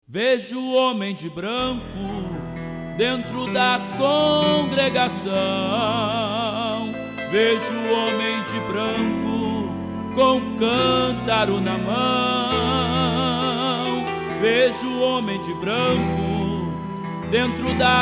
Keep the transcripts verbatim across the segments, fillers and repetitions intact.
Vejo o homem de branco dentro da congregação. Vejo o homem de branco com cântaro na mão. Vejo o homem de branco dentro da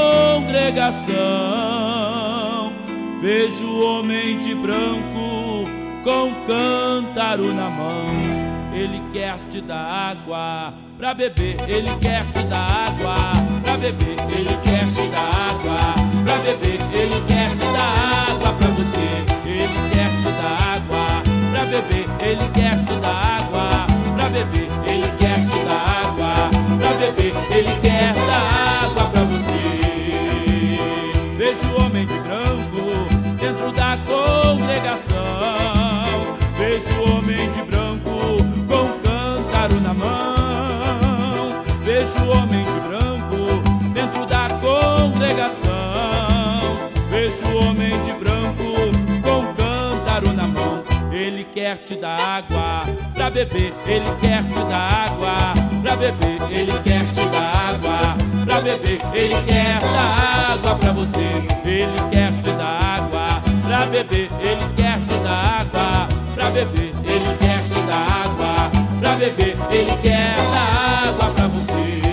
congregação. Vejo o homem de branco com cântaro na mão. Ele quer te dar água pra beber, ele quer te dar água pra beber, ele quer te dar água pra beber, ele quer te dar água pra você, ele quer te dar água pra beber, ele quer te dar água pra beber, ele quer te dar água pra beber, ele quer dar água pra você. Vejo o homem de branco dentro da congregação. Vejo o homem de branco com cântaro na mão. Vejo o homem de branco dentro da congregação. Vejo o homem de branco com cântaro na mão. Ele quer te dar água pra beber, ele quer te dar água pra beber, ele quer te dar água pra beber, ele quer dar água pra você, ele quer te dar água pra beber, ele quer te dar água pra beber, ele quer te dar água pra beber, ele quer dar água pra você.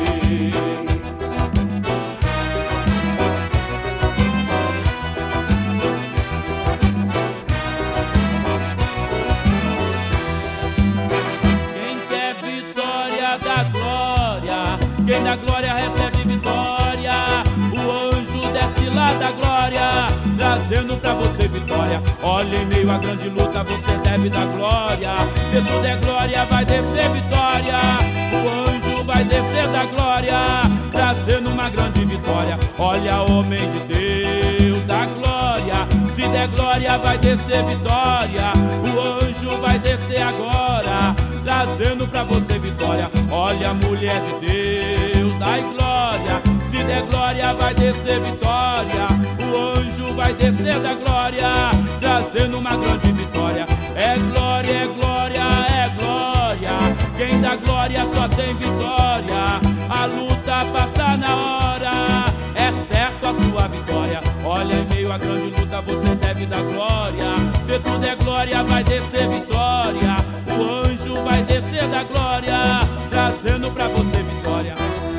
Quem quer vitória dá glória, quem dá glória recebe vitória. O anjo desce lá da glória, trazendo pra você vitória. Olha, em meio à grande luta você deve dar glória. Se tudo é glória, vai descer vitória. O anjo vai descer da glória, trazendo uma grande vitória. Olha, homem de Deus, dá glória. Se der glória, vai descer vitória. O anjo vai descer agora, trazendo pra você vitória. Olha, mulher de Deus, dai glória. Se der glória, vai descer vitória. O anjo vai descer da glória, trazendo uma grande vitória. É glória, é glória, é glória. Quem dá glória só tem vitória. A luta passa na hora, é certo a sua vitória. Olha, em meio à grande luta você deve dar glória. Se tudo é glória, vai descer vitória. O anjo vai descer da glória, trazendo pra você vitória.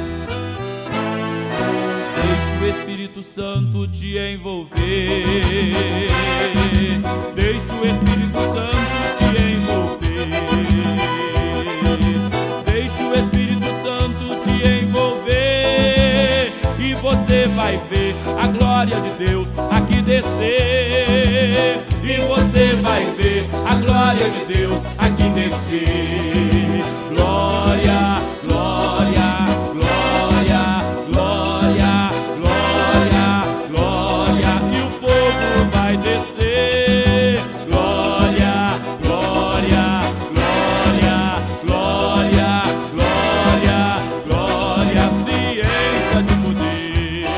Deixa o Espírito Santo te envolver. Deixa o Espírito Santo te envolver. Deixa o Espírito Santo te envolver. E você vai ver a glória de Deus aqui descer. E você vai ver a glória de Deus aqui descer. Glória, glória, glória, glória, glória, glória. E o fogo vai descer. Glória, glória, glória, glória, glória, glória. Se encha de poder.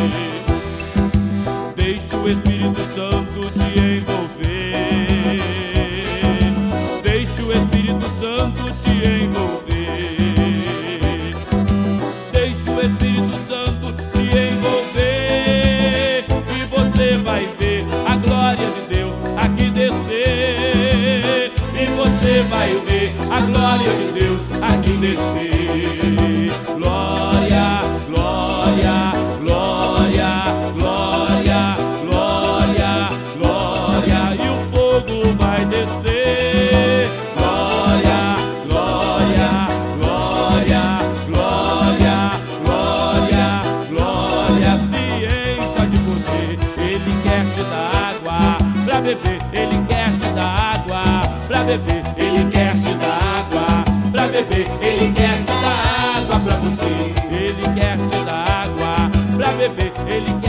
Deixa o Espírito Santo te envolver. Deixa o Espírito Santo te envolver. Deixa o Espírito Santo te envolver. E você vai ver a glória de Deus aqui descer. E você vai ver a glória de Deus aqui descer. Glória, glória, glória, glória, glória, glória. E o fogo vai descer. Glória, glória, glória, glória, glória, glória. Se encha de poder. Ele quer te dar água pra beber, ele quer te dar água pra beber, ele quer te dar água pra beber, ele quer te dar água pra você, ele quer te dar água pra beber, ele quer